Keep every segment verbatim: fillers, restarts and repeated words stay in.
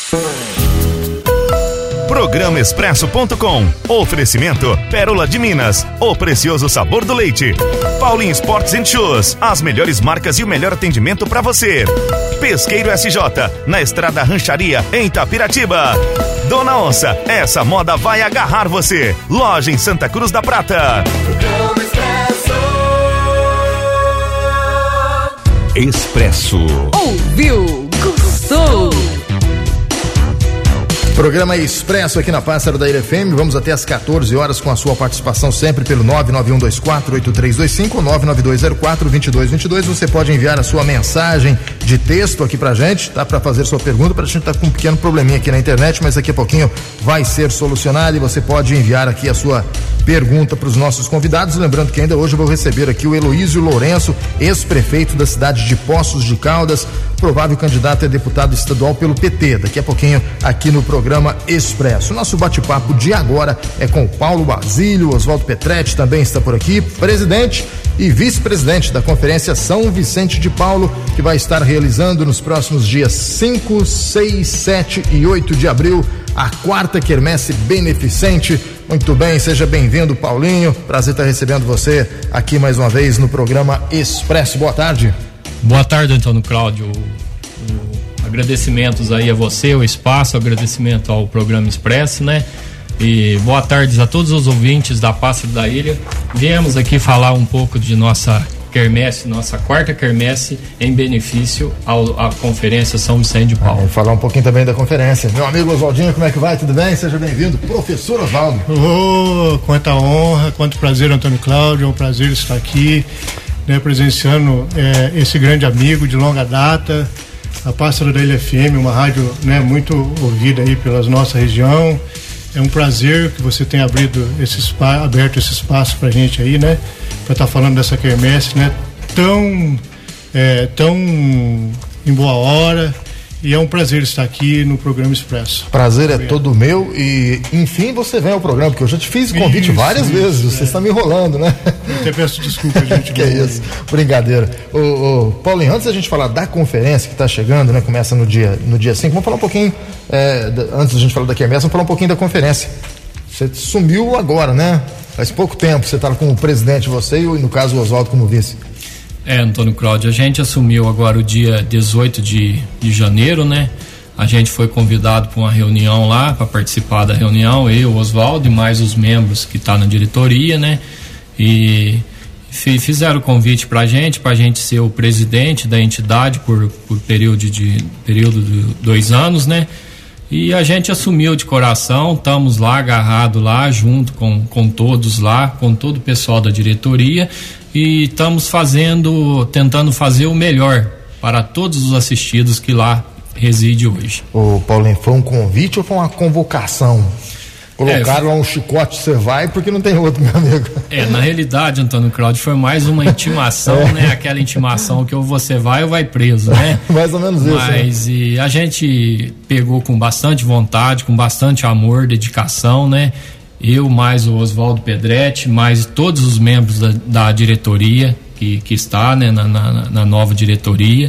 Programa Expresso ponto com. Oferecimento Pérola de Minas, o precioso sabor do leite. Paulinho Sports and Shoes, as melhores marcas e o melhor atendimento para você. Pesqueiro S J, na Estrada Rancharia, em Itapiratiba. Dona Onça, essa moda vai agarrar você. Loja em Santa Cruz da Prata. Expresso. Ouviu, gostou. Programa Expresso aqui na Pássaro da Ilha F M. Vamos até às quatorze horas com a sua participação sempre pelo nove nove um dois quatro oito três dois cinco, nove nove dois zero quatro dois dois dois dois. Você pode enviar a sua mensagem de texto aqui pra gente, tá? Pra fazer sua pergunta, pra gente tá com um pequeno probleminha aqui na internet, mas daqui a pouquinho vai ser solucionado e você pode enviar aqui a sua pergunta para os nossos convidados. Lembrando que ainda hoje eu vou receber aqui o Heloísio Lourenço, ex-prefeito da cidade de Poços de Caldas, provável candidato a deputado estadual pelo P T. Daqui a pouquinho aqui no programa Expresso. Nosso bate-papo de agora é com o Paulo Basílio. Oswaldo Petretti também está por aqui, presidente e vice-presidente da Conferência São Vicente de Paulo, que vai estar realizando nos próximos dias cinco, seis, sete e oito de abril a quarta quermesse beneficente. Muito bem, seja bem-vindo, Paulinho. Prazer estar recebendo você aqui mais uma vez no programa Expresso. Boa tarde. Boa tarde, Antônio Cláudio. O, o, agradecimentos aí a você, o espaço, agradecimento ao programa Expresso, né? E boa tarde a todos os ouvintes da Pássaro da Ilha. Viemos aqui falar um pouco de nossa quermesse, nossa quarta quermesse em benefício ao, à Conferência São Vicente de Paulo. Vamos falar um pouquinho também da conferência. Meu amigo Oswaldinho, como é que vai? Tudo bem? Seja bem-vindo, professor Oswaldo. Oh, quanta honra, quanto prazer, Antônio Cláudio, é um prazer estar aqui, né, presenciando é, esse grande amigo de longa data, a Pássaro da Ilha F M, uma rádio, né, muito ouvida aí pela nossa região. É um prazer que você tenha abrido esse espaço, aberto esse espaço pra gente aí, né? Pra estar tá falando dessa quermesse, né? Tão, é, tão em boa hora. E é um prazer estar aqui no programa Expresso. Prazer é todo meu e, enfim, você vem ao programa, porque eu já te fiz convite isso, várias isso, vezes, você é. está me enrolando, né? Eu até peço desculpa, gente. Que é isso, brincadeira. Ô, ô, Paulinho, antes da gente falar da conferência que está chegando, né? Começa no dia no dia cinco, vamos falar um pouquinho, é, da, antes da gente falar da quermesse, vamos falar um pouquinho da conferência. Você sumiu agora, né? Faz pouco tempo, você está como presidente, você e, no caso, o Oswaldo como vice. É, Antônio Cláudio, a gente assumiu agora o dia dezoito de janeiro, né? A gente foi convidado para uma reunião lá, para participar da reunião, eu, o Oswaldo e mais os membros que estão tá na diretoria, né? E fizeram o convite para a gente, para a gente ser o presidente da entidade por, por período de período de dois anos, né? E a gente assumiu de coração, estamos lá agarrado lá, junto com, com todos lá, com todo o pessoal da diretoria, e estamos fazendo, tentando fazer o melhor para todos os assistidos que lá reside hoje. Ô Paulinho, foi um convite ou foi uma convocação? Colocaram é, lá um chicote, você vai, porque não tem outro, meu amigo. É, na realidade, Antônio Cláudio, foi mais uma intimação, é. né? Aquela intimação que ou você vai ou vai preso, né? Mais ou menos isso. Mas né? e a gente pegou com bastante vontade, com bastante amor, dedicação, né? Eu, mais o Oswaldo Petretti, mais todos os membros da, da diretoria que, que está, né? Na, na, na nova diretoria.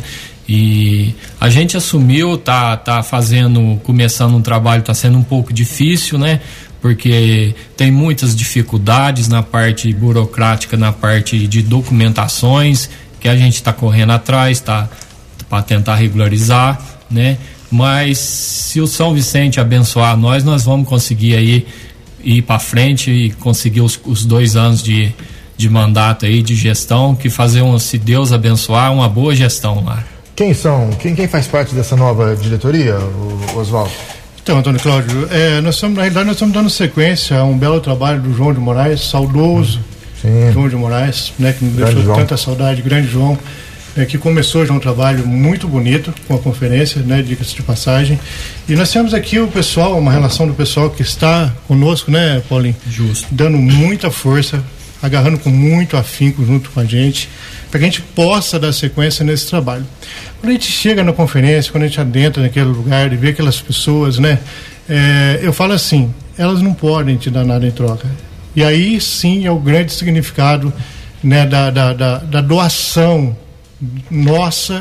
E a gente assumiu, tá, tá fazendo, começando um trabalho, tá sendo um pouco difícil, né? Porque tem muitas dificuldades na parte burocrática, na parte de documentações, que a gente está correndo atrás, tá? Para tentar regularizar, né? Mas se o São Vicente abençoar nós, nós vamos conseguir aí ir para frente e conseguir os, os dois anos de, de mandato aí, de gestão, que fazer, um, se Deus abençoar, uma boa gestão lá. Quem são, quem, quem faz parte dessa nova diretoria, o Oswaldo? Então, Antônio Cláudio, é, nós estamos, na realidade nós estamos dando sequência a um belo trabalho do João de Moraes, saudoso Sim. João de Moraes, né, que nos deixou João. tanta saudade, grande João, é, que começou já um trabalho muito bonito com a conferência, né, dicas de passagem. E nós temos aqui o pessoal, uma relação do pessoal que está conosco, né, Paulinho? Justo. Dando muita força, agarrando com muito afinco junto com a gente, para que a gente possa dar sequência nesse trabalho. Quando a gente chega na conferência, quando a gente adentra naquele lugar e vê aquelas pessoas, né, é, eu falo assim, elas não podem te dar nada em troca. E aí sim é o grande significado, né, da, da, da, da doação nossa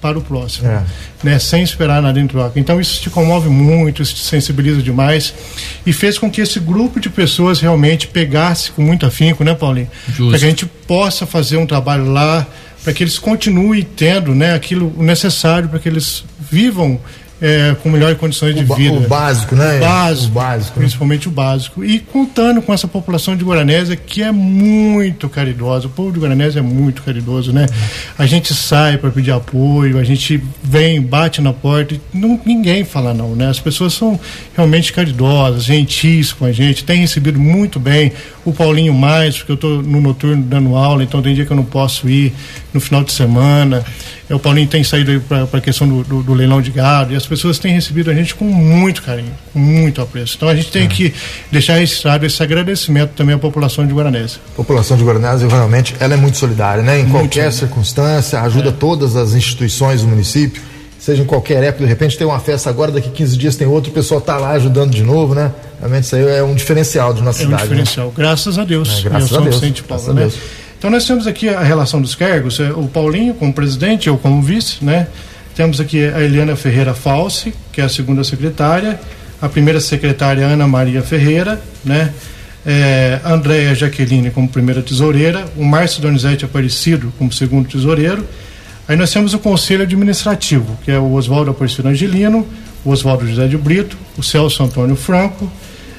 para o próximo, é. né, sem esperar nada em troca. Então isso te comove muito, isso te sensibiliza demais e fez com que esse grupo de pessoas realmente pegasse com muito afinco, né, Paulinho? Para que a gente possa fazer um trabalho lá, para que eles continuem tendo, né, aquilo necessário para que eles vivam É, com melhores condições de o vida. O básico, né? O básico, o básico, principalmente né? o básico. E contando com essa população de Guaranésia que é muito caridosa. O povo de Guaranésia é muito caridoso, né? A gente sai para pedir apoio, a gente vem, bate na porta e não, ninguém fala não, né? As pessoas são realmente caridosas, gentis com a gente, tem recebido muito bem. O Paulinho mais, porque eu estou no noturno dando aula, então tem dia que eu não posso ir no final de semana. O Paulinho tem saído para a questão do, do, do leilão de gado e as pessoas têm recebido a gente com muito carinho, com muito apreço. Então a gente tem é. que deixar registrado esse agradecimento também à população de Guaranésia. A população de Guaranésia realmente ela é muito solidária, né? Em muito qualquer solidária. circunstância, ajuda é. todas as instituições do município, seja em qualquer época, de repente tem uma festa agora, daqui quinze dias tem outro, o pessoal tá lá ajudando de novo, né? Realmente isso aí é um diferencial de nossa é cidade. É um diferencial, né? Graças a Deus. É, graças a Deus. Vicente Paulo, né? Então nós temos aqui a relação dos cargos, o Paulinho como presidente, eu como vice, né? Temos aqui a Eliana Ferreira Falsi, que é a segunda secretária, a primeira secretária Ana Maria Ferreira, né? É, Andréia Jaqueline como primeira tesoureira, o Márcio Donizete Aparecido como segundo tesoureiro. Aí nós temos o conselho administrativo, que é o Oswaldo Aparecido Angelino, o Oswaldo José de Brito, o Celso Antônio Franco,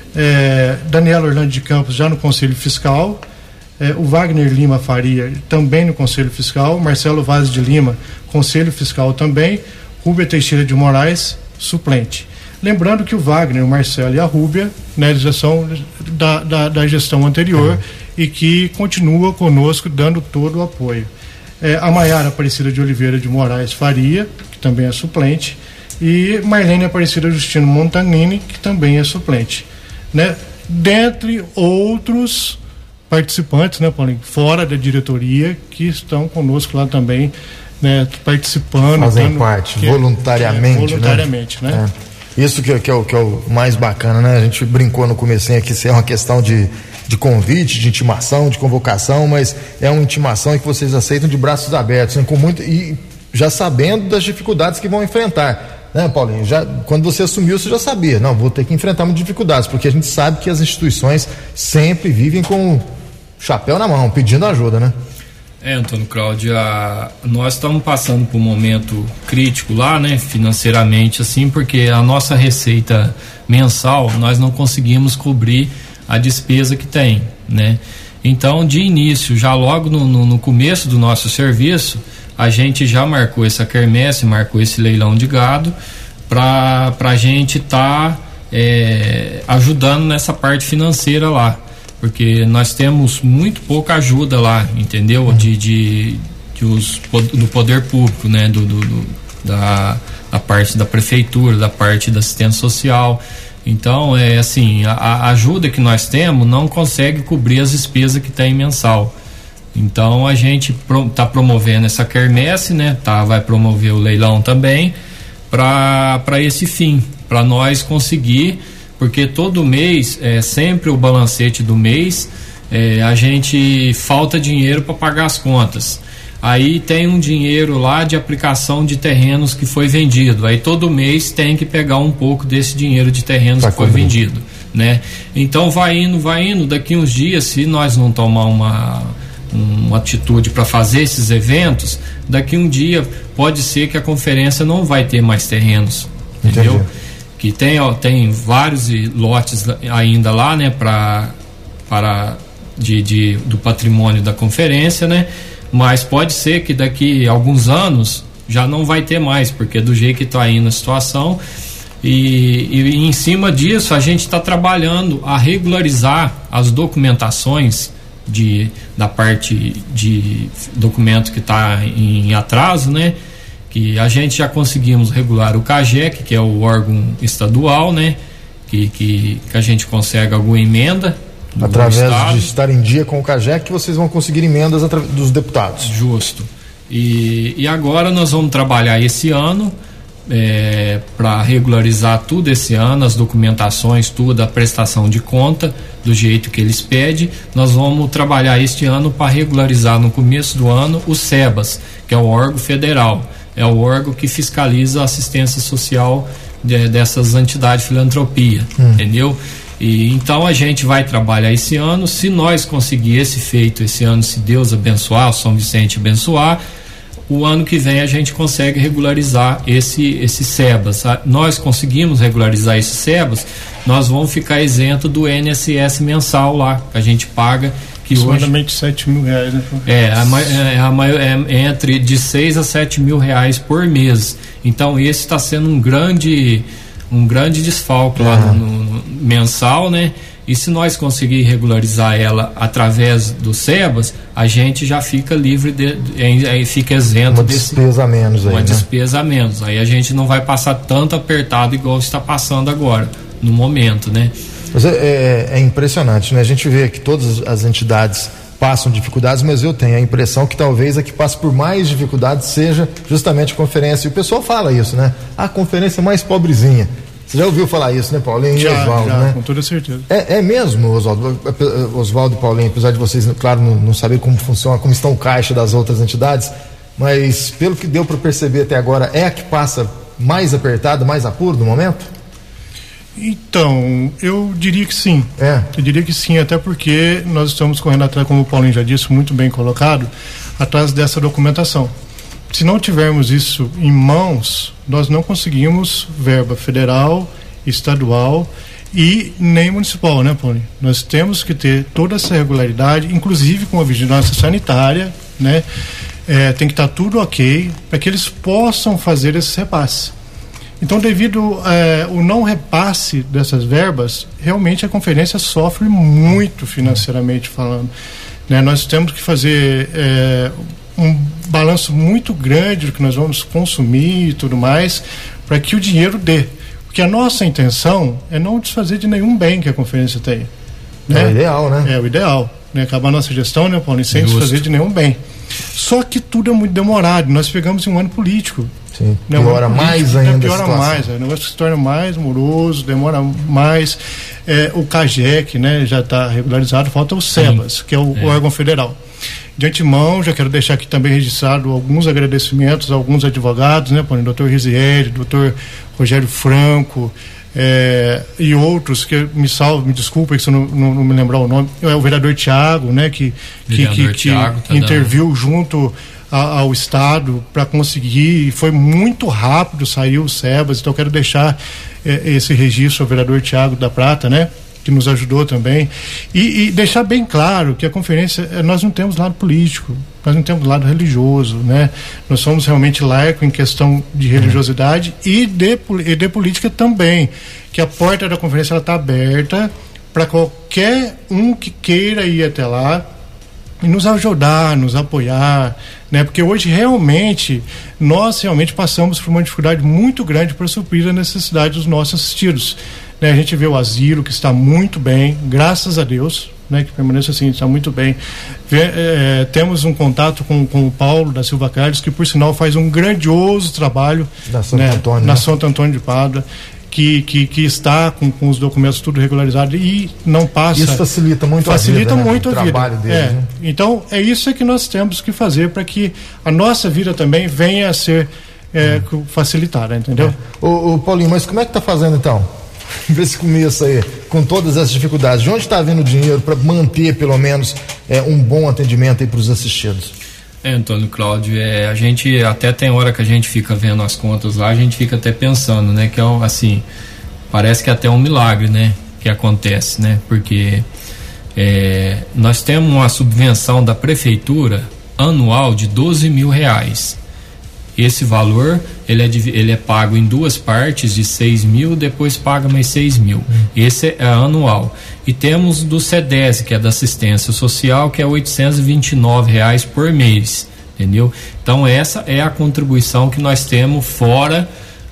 é, Daniela Orlando de Campos já no conselho fiscal, É, o Wagner Lima Faria também no Conselho Fiscal, Marcelo Vaz de Lima, Conselho Fiscal também, Rúbia Teixeira de Moraes, suplente. Lembrando que o Wagner, o Marcelo e a Rúbia, né, eles já são da, da, da gestão anterior uhum. e que continua conosco dando todo o apoio. É, a Maiara Aparecida de Oliveira de Moraes Faria, que também é suplente, e Marlene Aparecida Justino Montanini, que também é suplente. Né? Dentre outros participantes, né, Paulinho, fora da diretoria, que estão conosco lá também, né, participando. Fazem dando, parte, que, voluntariamente, é, voluntariamente, né? né? É. Isso que, que, é o, que é o mais bacana, né? A gente brincou no comecinho aqui, se é uma questão de, de convite, de intimação, de convocação, mas é uma intimação que vocês aceitam de braços abertos, né? Com muito, e já sabendo das dificuldades que vão enfrentar, né, Paulinho? Já, quando você assumiu, você já sabia, não, vou ter que enfrentar muitas dificuldades, porque a gente sabe que as instituições sempre vivem com chapéu na mão, pedindo ajuda, né? É, Antônio Cláudio, a, nós estamos passando por um momento crítico lá, né, financeiramente, assim, porque a nossa receita mensal, nós não conseguimos cobrir a despesa que tem, né? Então, de início, já logo no, no, no começo do nosso serviço, a gente já marcou essa quermesse, marcou esse leilão de gado, para a gente estar tá, é, ajudando nessa parte financeira lá. Porque nós temos muito pouca ajuda lá, entendeu? Uhum. De, de, de os, do poder público, né? Do, do, do, da, da parte da prefeitura, da parte da assistência social. Então, é assim, a, a ajuda que nós temos não consegue cobrir as despesas que tem mensal. Então, a gente está pro, promovendo essa quermesse, né? Tá, vai promover o leilão também para esse fim, para nós conseguir. Porque todo mês, é sempre o balancete do mês, é, a gente falta dinheiro para pagar as contas. Aí tem um dinheiro lá de aplicação de terrenos que foi vendido. Aí todo mês tem que pegar um pouco desse dinheiro de terrenos pra que foi vendido, né? Então vai indo, vai indo. Daqui uns dias, se nós não tomar uma, uma atitude para fazer esses eventos, daqui um dia pode ser que a conferência não vai ter mais terrenos, entendeu? Entendi. Que tem, ó, tem vários lotes ainda lá, né, pra, para de, de, do patrimônio da conferência, né, mas pode ser que daqui a alguns anos já não vai ter mais, porque do jeito que está indo a situação, e, e, e em cima disso a gente está trabalhando a regularizar as documentações de, da parte de documento que está em atraso, né, que a gente já conseguimos regular o CAGEC, que é o órgão estadual, né? Que, que, que a gente consegue alguma emenda do através estado. De estar em dia com o CAGEC, que vocês vão conseguir emendas através dos deputados. Justo. E, e agora nós vamos trabalhar esse ano é, para regularizar tudo esse ano, as documentações, tudo, a prestação de conta do jeito que eles pedem. Nós vamos trabalhar este ano para regularizar no começo do ano o SEBAS, que é o órgão federal. é o órgão que fiscaliza a assistência social de, dessas entidades de filantropia, hum. entendeu? E então a gente vai trabalhar esse ano. Se nós conseguir esse feito esse ano, se Deus abençoar, o São Vicente abençoar, o ano que vem a gente consegue regularizar esse, esse SEBAS. Nós conseguimos regularizar esse SEBAS, nós vamos ficar isento do I N S S mensal lá, que a gente paga, que aproximadamente sete mil reais, né? É, a, a, a, é entre de seis a sete mil reais por mês. Então esse está sendo um grande um grande desfalque lá no, no, no mensal, né? E se nós conseguir regularizar ela através do SEBAS, a gente já fica livre, de, de, fica isento uma desse, despesa a menos aí, uma né? despesa a menos. Aí a gente não vai passar tanto apertado igual está passando agora, no momento, né? Mas é, é, é impressionante, né? A gente vê que todas as entidades passam dificuldades, mas eu tenho a impressão que talvez a que passe por mais dificuldades seja justamente a conferência. E o pessoal fala isso, né? A conferência mais pobrezinha. Você já ouviu falar isso, né, Paulinho? Já, Oswaldo, já, né? com toda certeza. É, é mesmo, Oswaldo? Oswaldo e Paulinho, apesar de vocês, claro, não, não saber como funciona, como estão o caixa das outras entidades, mas pelo que deu para perceber até agora, é a que passa mais apertada, mais apuro no momento? Então, eu diria que sim. É. Eu diria que sim, até porque nós estamos correndo atrás, como o Paulinho já disse, muito bem colocado, atrás dessa documentação. Se não tivermos isso em mãos, nós não conseguimos verba federal, estadual e nem municipal, né, Paulinho? Nós temos que ter toda essa regularidade, inclusive com a vigilância sanitária, né? É, tem que estar tudo ok para que eles possam fazer esse repasse. Então, devido é, o não repasse dessas verbas, realmente a conferência sofre muito financeiramente falando, né? Nós temos que fazer é, um balanço muito grande do que nós vamos consumir e tudo mais, para que o dinheiro dê. Porque a nossa intenção é não desfazer de nenhum bem que a conferência tenha. Né? É o ideal, né? É o ideal. Né? Acabar a nossa gestão, né, Paulo? Sem Justo. desfazer de nenhum bem. Só que tudo é muito demorado. Nós pegamos em um ano político. Sim, né? piora um mais político, ainda né? Piora a situação. mais. É um negócio que se torna mais moroso, demora mais. É, o CAGEC, né, já está regularizado, falta o SEBAS, Sim. que é o, é. o órgão federal. De antemão, já quero deixar aqui também registrado alguns agradecimentos a alguns advogados, né, por doutor Rizieri, doutor Rogério Franco, é, e outros, que me salve, me desculpa se eu não, não, não me lembrar o nome, é o vereador Tiago, né, que, que, que, que Thiago, tá interviu dando. junto a, ao Estado para conseguir, e foi muito rápido, saiu o SEBAS, então eu quero deixar é, esse registro ao vereador Tiago da Prata, né, que nos ajudou também, e, e deixar bem claro que a conferência, nós não temos lado político, nós não temos lado religioso, né? Nós somos realmente laico em questão de religiosidade uhum. e, de, e de política também, que a porta da conferência está aberta para qualquer um que queira ir até lá e nos ajudar, nos apoiar, né? Porque hoje realmente nós realmente passamos por uma dificuldade muito grande para suprir a necessidade dos nossos assistidos. Né, a gente vê o asilo que está muito bem, graças a Deus, né, que permanece assim, está muito bem. Vê, é, temos um contato com, com o Paulo da Silva Carlos, que por sinal faz um grandioso trabalho da Santo né, Antônio, na né? Santo Antônio de Pádua, que, que, que está com, com os documentos tudo regularizado e não passa. Isso facilita muito facilita a vida, muito né? a o vida. trabalho deles. É. Né? Então é isso que nós temos que fazer para que a nossa vida também venha a ser é, hum. facilitada, entendeu? É. Ô, ô Paulinho, mas como é que tá fazendo então? Esse começo aí, com todas essas dificuldades, de onde está vindo o dinheiro para manter pelo menos é, um bom atendimento aí para os assistidos? É, Antônio Cláudio, é, a gente até tem hora que a gente fica vendo as contas lá, a gente fica até pensando, né, que é assim, parece que é até um milagre, né, que acontece, né, porque é, nós temos uma subvenção da prefeitura anual de doze mil reais. Esse valor ele é, ele é pago em duas partes de seis mil, depois paga mais seis mil. Hum. Esse é anual. E temos do SEDES, que é da assistência social, que é oitocentos e vinte e nove reais por mês, entendeu? Então essa é a contribuição que nós temos fora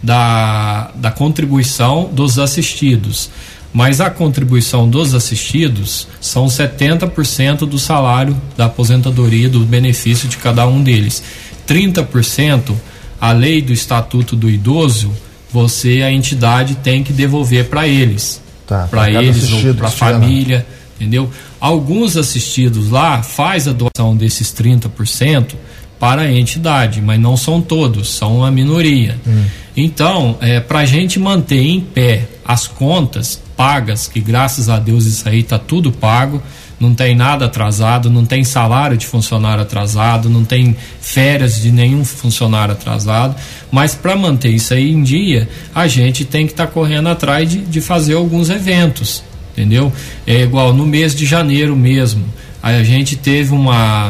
da, da contribuição dos assistidos. Mas a contribuição dos assistidos são setenta por cento do salário da aposentadoria, do benefício de cada um deles. trinta por cento, a lei do Estatuto do Idoso, você, a entidade, tem que devolver para eles. Tá, para eles ou para a família, entendeu? Alguns assistidos lá faz a doação desses trinta por cento para a entidade, mas não são todos, são uma minoria. Hum. Então, é, para a gente manter em pé as contas pagas, que graças a Deus isso aí está tudo pago, não tem nada atrasado, não tem salário de funcionário atrasado, não tem férias de nenhum funcionário atrasado, mas para manter isso aí em dia, a gente tem que estar tá correndo atrás de, de fazer alguns eventos, entendeu? É igual no mês de janeiro mesmo, a gente teve uma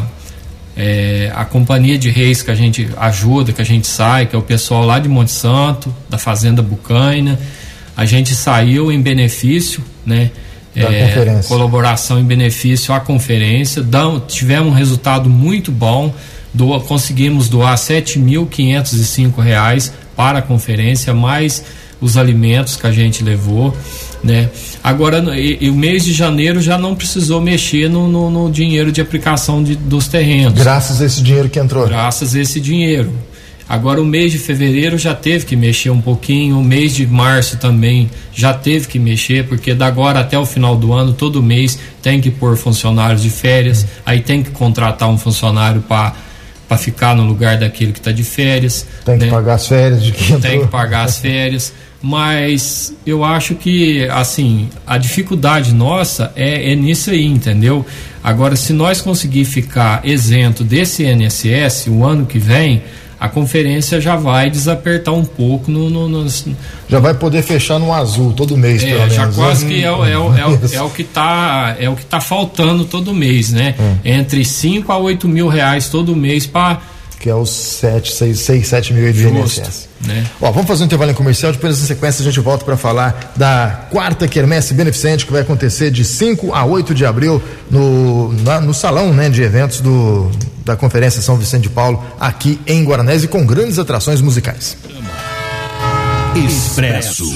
é, a companhia de reis que a gente ajuda, que a gente sai, que é o pessoal lá de Monte Santo, da Fazenda Bucaina, a gente saiu em benefício, né? É, colaboração em benefício à conferência, Dão, tivemos um resultado muito bom, do, conseguimos doar sete mil quinhentos e cinco reais para a conferência, mais os alimentos que a gente levou, né? Agora, e, e o mês de janeiro já não precisou mexer no, no, no dinheiro de aplicação de, dos terrenos. Graças a esse dinheiro que entrou. Graças a esse dinheiro. Agora o mês de fevereiro já teve que mexer um pouquinho, o mês de março também já teve que mexer, porque da agora até o final do ano, todo mês tem que pôr funcionários de férias, uhum. aí tem que contratar um funcionário para para ficar no lugar daquele que está de férias. Tem que né? pagar as férias de quem entrou. Tem que pagar as férias, mas eu acho que assim, a dificuldade nossa é, é nisso aí, entendeu? Agora, se nós conseguir ficar isento desse I N S S o ano que vem, a conferência já vai desapertar um pouco no, no, no... já vai poder fechar no azul todo mês, é, pelo menos. Já quase que é, é, é, é, o, é o que está é o que tá faltando todo mês, né? Hum. Entre cinco a oito mil reais todo mês para que é os sete, seis, seis, sete mil de I N S S. Né? Ó, vamos fazer um intervalo em comercial, depois na sequência a gente volta para falar da quarta quermesse beneficente que vai acontecer de cinco a oito de abril no, na, no salão, né, de eventos do, da Conferência São Vicente de Paulo aqui em Guaranés, com grandes atrações musicais. Expresso.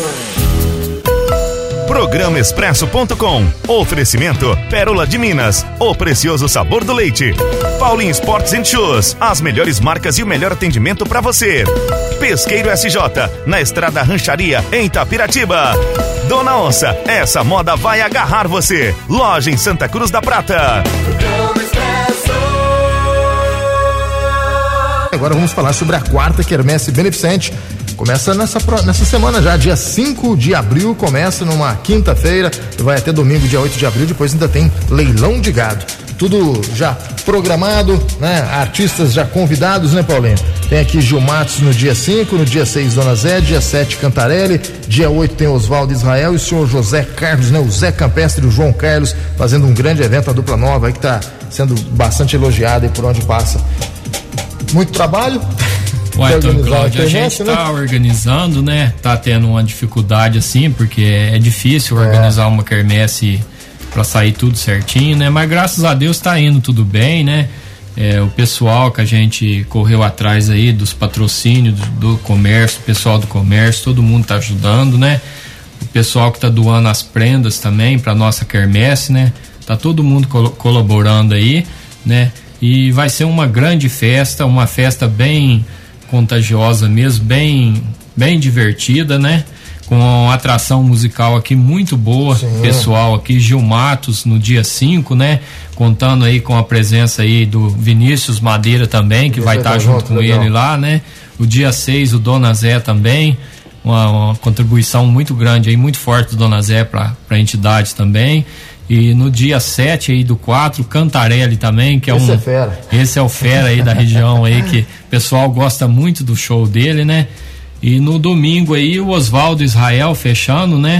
Programa Expresso ponto com. Oferecimento Pérola de Minas, o precioso sabor do leite. Paulinho Sports and Shoes, as melhores marcas e o melhor atendimento para você. Pesqueiro S J, na Estrada Rancharia, em Itapiratiba. Dona Onça, essa moda vai agarrar você. Loja em Santa Cruz da Prata. Agora vamos falar sobre a quarta quermesse beneficente. Começa nessa, nessa semana já, dia cinco de abril, começa numa quinta-feira, vai até domingo, dia oito de abril, depois ainda tem leilão de gado. Tudo já programado, né? Artistas já convidados, né, Paulinho? Tem aqui Gil Matos no dia cinco, no dia seis Dona Zé, dia sete Cantarelli, dia oito tem Oswaldo Israel e o senhor José Carlos, né? O Zé Campestre e o João Carlos fazendo um grande evento, a dupla nova aí que tá sendo bastante elogiada aí por onde passa. Muito trabalho. Ué, então, Cláudio, a gente tá né? organizando, né? Tá tendo uma dificuldade assim, porque é difícil organizar é. uma quermesse para sair tudo certinho, né? Mas graças a Deus tá indo tudo bem, né? É, o pessoal que a gente correu atrás aí dos patrocínios do, do comércio, o pessoal do comércio, todo mundo tá ajudando, né? O pessoal que tá doando as prendas também para nossa quermesse, né? Tá todo mundo col- colaborando aí, né? E vai ser uma grande festa, uma festa bem contagiosa mesmo, bem, bem divertida, né? Com atração musical aqui muito boa, Sim. pessoal aqui, Gil Matos no dia cinco, né? Contando aí com a presença aí do Vinícius Madeira também, que Esse vai estar tá junto com legal. ele lá, né? O dia seis o Dona Zé também, uma, uma contribuição muito grande aí, muito forte do Dona Zé para a entidade também. E no dia sete aí do quatro, Cantarelli também, que é esse um. É fera. Esse é o fera aí da região aí, que o pessoal gosta muito do show dele, né? E no domingo aí o Oswaldo Israel fechando, né?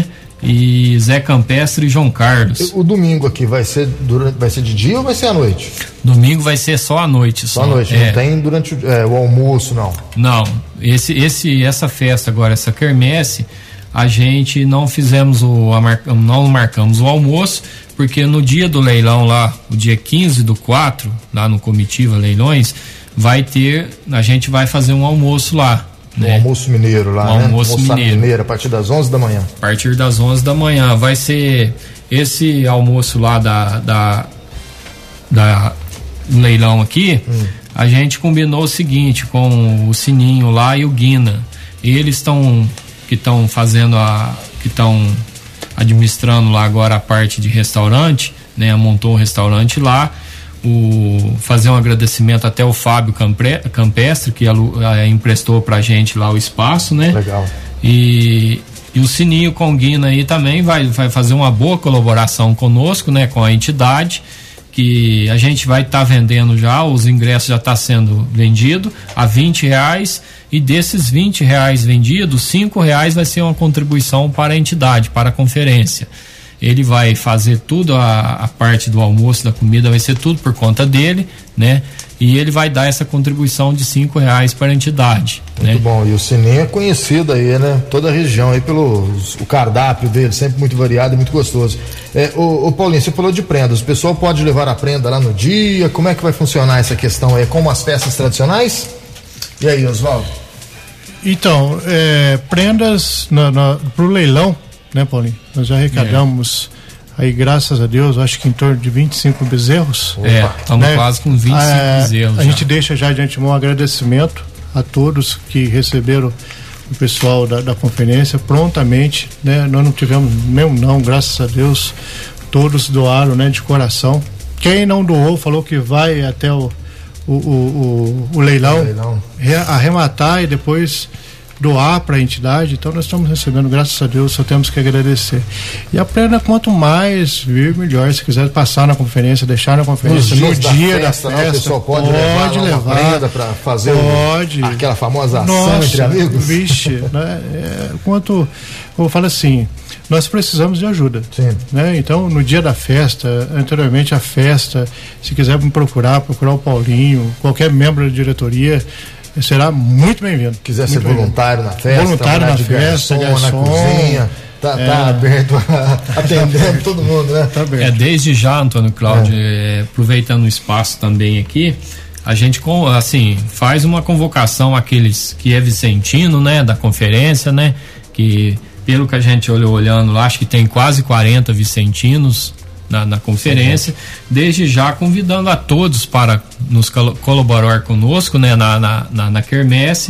E Zé Campestre e João Carlos. O domingo aqui vai ser durante, vai ser de dia ou vai ser à noite? Domingo vai ser só à noite. Só, só à noite, é. não tem durante o, é, o almoço, não? Não, esse, esse, essa festa agora, essa quermesse, a gente não fizemos o, não marcamos o almoço, porque no dia do leilão lá, o dia quinze do quatro, lá no Comitiva Leilões, vai ter, a gente vai fazer um almoço lá. Um né? almoço mineiro lá, um né? almoço mineiro. mineiro, a partir das onze da manhã. A partir das onze da manhã, vai ser esse almoço lá da, da, da leilão aqui, hum. a gente combinou o seguinte, com o Sininho lá e o Guina, eles estão que estão fazendo a, que estão administrando lá agora a parte de restaurante, né? Montou um restaurante lá. o, fazer um agradecimento até o Fábio Campre, Campestre, que alu, a, emprestou pra gente lá o espaço, né? Legal. E, e o Sininho Conguina aí também vai, vai fazer uma boa colaboração conosco, né? Com a entidade, que a gente vai estar tá vendendo já, os ingressos já tá sendo vendido a vinte reais, e desses vinte reais vendidos, cinco reais vai ser uma contribuição para a entidade, para a conferência. Ele vai fazer tudo, a, a parte do almoço, da comida, vai ser tudo por conta dele, né? E ele vai dar essa contribuição de cinco reais para a entidade. Muito né? bom, e o Sininho é conhecido aí, né? Toda a região aí pelo o cardápio dele, sempre muito variado e muito gostoso. É, o, o Paulinho, você falou de prendas, o pessoal pode levar a prenda lá no dia, como é que vai funcionar essa questão aí? Como as festas tradicionais? E aí, Oswaldo? Então, é, prendas para o leilão, né, Paulinho? Nós já arrecadamos é. aí, graças a Deus, acho que em torno de vinte e cinco bezerros. É, estamos né? quase com vinte e cinco é, bezerros. A já. gente deixa já de antemão um agradecimento a todos que receberam o pessoal da, da conferência prontamente, né? Nós não tivemos nenhum não, graças a Deus, todos doaram, né, de coração. Quem não doou falou que vai até o, o, o, o, o leilão, leilão. Re, arrematar e depois doar para a entidade. Então nós estamos recebendo, graças a Deus, só temos que agradecer. E a prenda, quanto mais vir, melhor. Se quiser passar na conferência, deixar na conferência no dia da festa, da festa, o pessoal pode, pode levar, levar prenda para fazer pode. O, aquela famosa ação Nossa, entre amigos. Vixe, né? É, quanto eu falo assim, nós precisamos de ajuda. Sim. Né? Então, no dia da festa, anteriormente à festa, se quiser me procurar, procurar o Paulinho, qualquer membro da diretoria, será muito bem-vindo. Quiser muito ser voluntário na festa, voluntário na festa, garçom, garçom, na cozinha, tá, é, tá aberto, atendendo todo mundo, né? Tá é, desde já, Antônio Cláudio, é. É, aproveitando o espaço também aqui, a gente, assim, faz uma convocação àqueles que é vicentino, né, da conferência, né, que pelo que a gente olhou olhando lá, acho que tem quase quarenta vicentinos Na, na conferência, sim, desde já convidando a todos para nos colaborar conosco, né, na, na, na, na quermesse,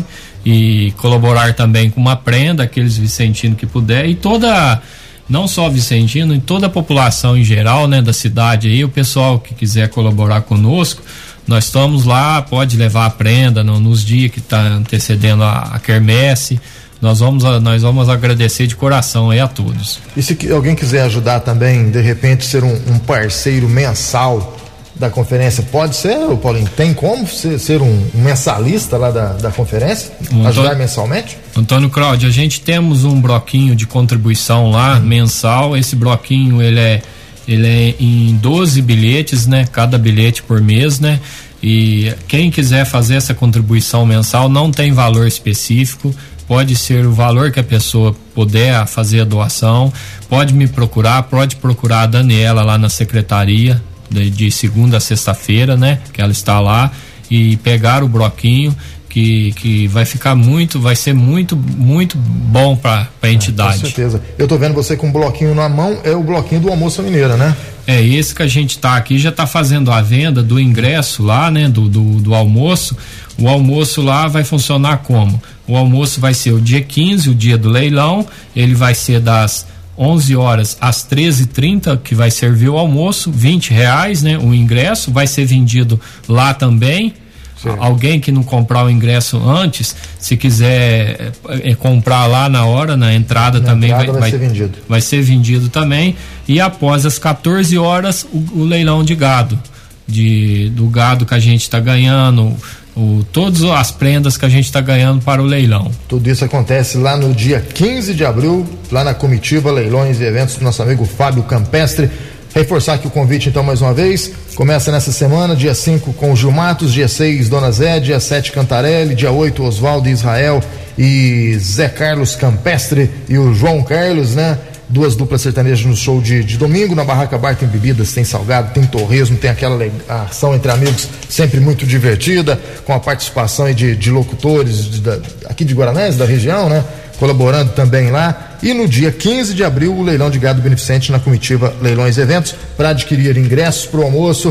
e colaborar também com uma prenda, aqueles vicentinos que puder, e toda, não só vicentino, e toda a população em geral, né, da cidade aí, o pessoal que quiser colaborar conosco, nós estamos lá, pode levar a prenda no, nos dias que está antecedendo a, a quermesse. Nós vamos, nós vamos agradecer de coração aí a todos. E se alguém quiser ajudar também, de repente ser um, um parceiro mensal da conferência, pode ser, Paulinho? Tem como ser, ser um, um mensalista lá da, da conferência? Antônio, ajudar mensalmente? Antônio Cláudio, a gente temos um bloquinho de contribuição lá, hum. mensal. Esse bloquinho, ele é, ele é em doze bilhetes, né? Cada bilhete por mês, né? E quem quiser fazer essa contribuição mensal não tem valor específico. Pode ser o valor que a pessoa puder fazer a doação, pode me procurar, pode procurar a Daniela lá na secretaria de, de segunda a sexta-feira, né? Que ela está lá, e pegar o bloquinho que, que vai ficar muito, vai ser muito, muito bom para a entidade. É, com certeza. Eu tô vendo você com um bloquinho na mão, é o bloquinho do Almoço Mineira, né? É, esse que a gente tá aqui já tá fazendo a venda do ingresso lá, né? Do, do, do almoço. O almoço lá vai funcionar como? O almoço vai ser o dia quinze, o dia do leilão, ele vai ser das onze horas às treze e trinta, que vai servir o almoço, vinte reais, né? O ingresso vai ser vendido lá também. Sim. Alguém que não comprar o ingresso antes, se quiser é, é, comprar lá na hora, na entrada, na também entrada vai, vai, vai ser vendido. Vai ser vendido também. E após as quatorze horas, o, o leilão de gado, de, do gado que a gente está ganhando, o, todas as prendas que a gente está ganhando para o leilão. Tudo isso acontece lá no dia quinze de abril, lá na comitiva Leilões e Eventos do nosso amigo Fábio Campestre. Reforçar aqui o convite então mais uma vez, começa nessa semana, dia cinco com o Gil Matos, dia seis Dona Zé, dia sete Cantarelli, dia oito Oswaldo Israel e Zé Carlos Campestre e o João Carlos, né? Duas duplas sertanejas no show de, de domingo. Na Barraca Bar tem bebidas, tem salgado, tem torresmo, tem aquela ação entre amigos sempre muito divertida, com a participação aí de, de locutores de, de, aqui de Guaranés, da região, né? Colaborando também lá. E no dia quinze de abril, o leilão de gado beneficente na comitiva Leilões e Eventos. Para adquirir ingressos para o almoço,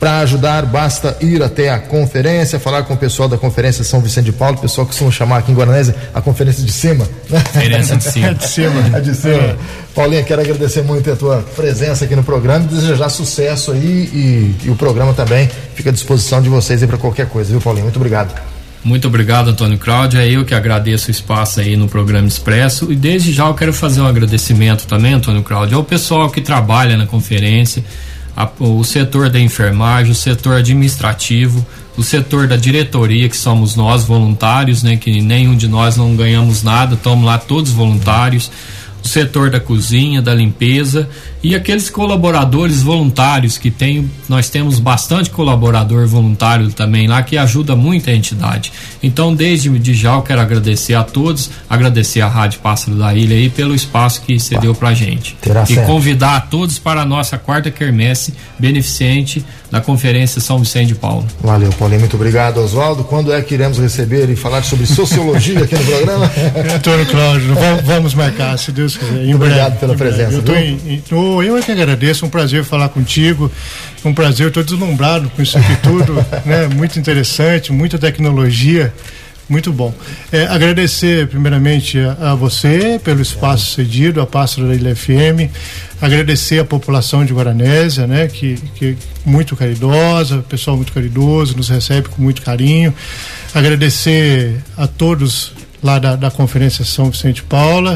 Para ajudar, basta ir até a conferência, falar com o pessoal da Conferência São Vicente de Paulo, o pessoal que costuma chamar aqui em Guaranésia a Conferência de Cima. Conferência de Cima. de cima. A de cima. É. Paulinha, quero agradecer muito a tua presença aqui no programa e desejar sucesso aí e, e o programa também fica à disposição de vocês aí para qualquer coisa, viu, Paulinho? Muito obrigado. Muito obrigado, Antônio Cláudio. É eu que agradeço o espaço aí no programa Expresso e desde já eu quero fazer um agradecimento também, Antônio Cláudio, ao pessoal que trabalha na conferência, a, o setor da enfermagem, o setor administrativo, o setor da diretoria, que somos nós voluntários, né, que nenhum de nós não ganhamos nada, estamos lá todos voluntários, o setor da cozinha, da limpeza e aqueles colaboradores voluntários que tem, nós temos bastante colaborador voluntário também lá que ajuda muito a entidade. Então, desde de já eu quero agradecer a todos, agradecer a Rádio Pássaro da Ilha aí pelo espaço que cedeu pra gente. Terá e certo. Convidar a todos para a nossa quarta quermesse beneficente da Conferência São Vicente de Paulo. Valeu, Paulinho, muito obrigado, Oswaldo. Quando é que iremos receber e falar sobre sociologia aqui no programa? Antônio Cláudio, vamos marcar, se Deus quiser. Em Obrigado breve, pela em breve. presença. Eu, tô em, em, oh, eu é que agradeço, um prazer falar contigo, um prazer, estou deslumbrado com isso aqui tudo, né? Muito interessante, muita tecnologia, muito bom. É, agradecer primeiramente a, a você pelo espaço cedido, a Pássaro da Ilha F M, agradecer a população de Guaranésia, né? Que, que muito caridosa, pessoal muito caridoso, nos recebe com muito carinho, agradecer a todos lá da, da Conferência São Vicente de Paula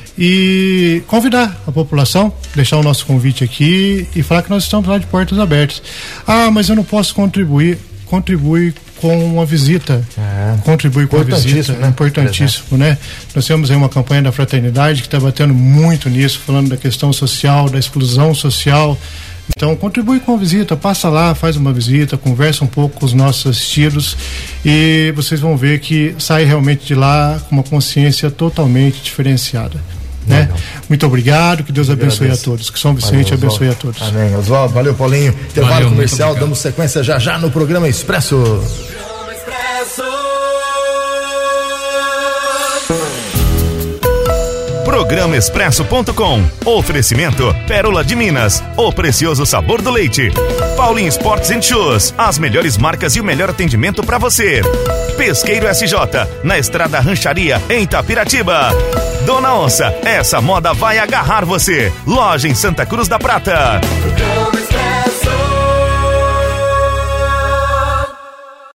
e convidar a população, deixar o nosso convite aqui e falar que nós estamos lá de portas abertas. Ah, mas eu não posso contribuir. Contribui com uma visita. É. Contribui com a visita. Né? Importantíssimo, né? Nós temos aí uma campanha da fraternidade que está batendo muito nisso, falando da questão social, da exclusão social. Então, contribui com a visita, passa lá, faz uma visita, conversa um pouco com os nossos assistidos e vocês vão ver que sai realmente de lá com uma consciência totalmente diferenciada. Né? Muito obrigado, que Deus abençoe agradeço. A todos, que São Vicente valeu, abençoe a todos. Amém. Oswaldo, valeu, Paulinho. Intervalo comercial, damos sequência já já no programa Expresso. Programa Expresso. Programa Expresso ponto com. Oferecimento Pérola de Minas, o precioso sabor do leite. Paulinho Sports and Shoes, as melhores marcas e o melhor atendimento para você. Pesqueiro S J, na Estrada Rancharia, em Itapiratiba. Dona Onça, essa moda vai agarrar você. Loja em Santa Cruz da Prata.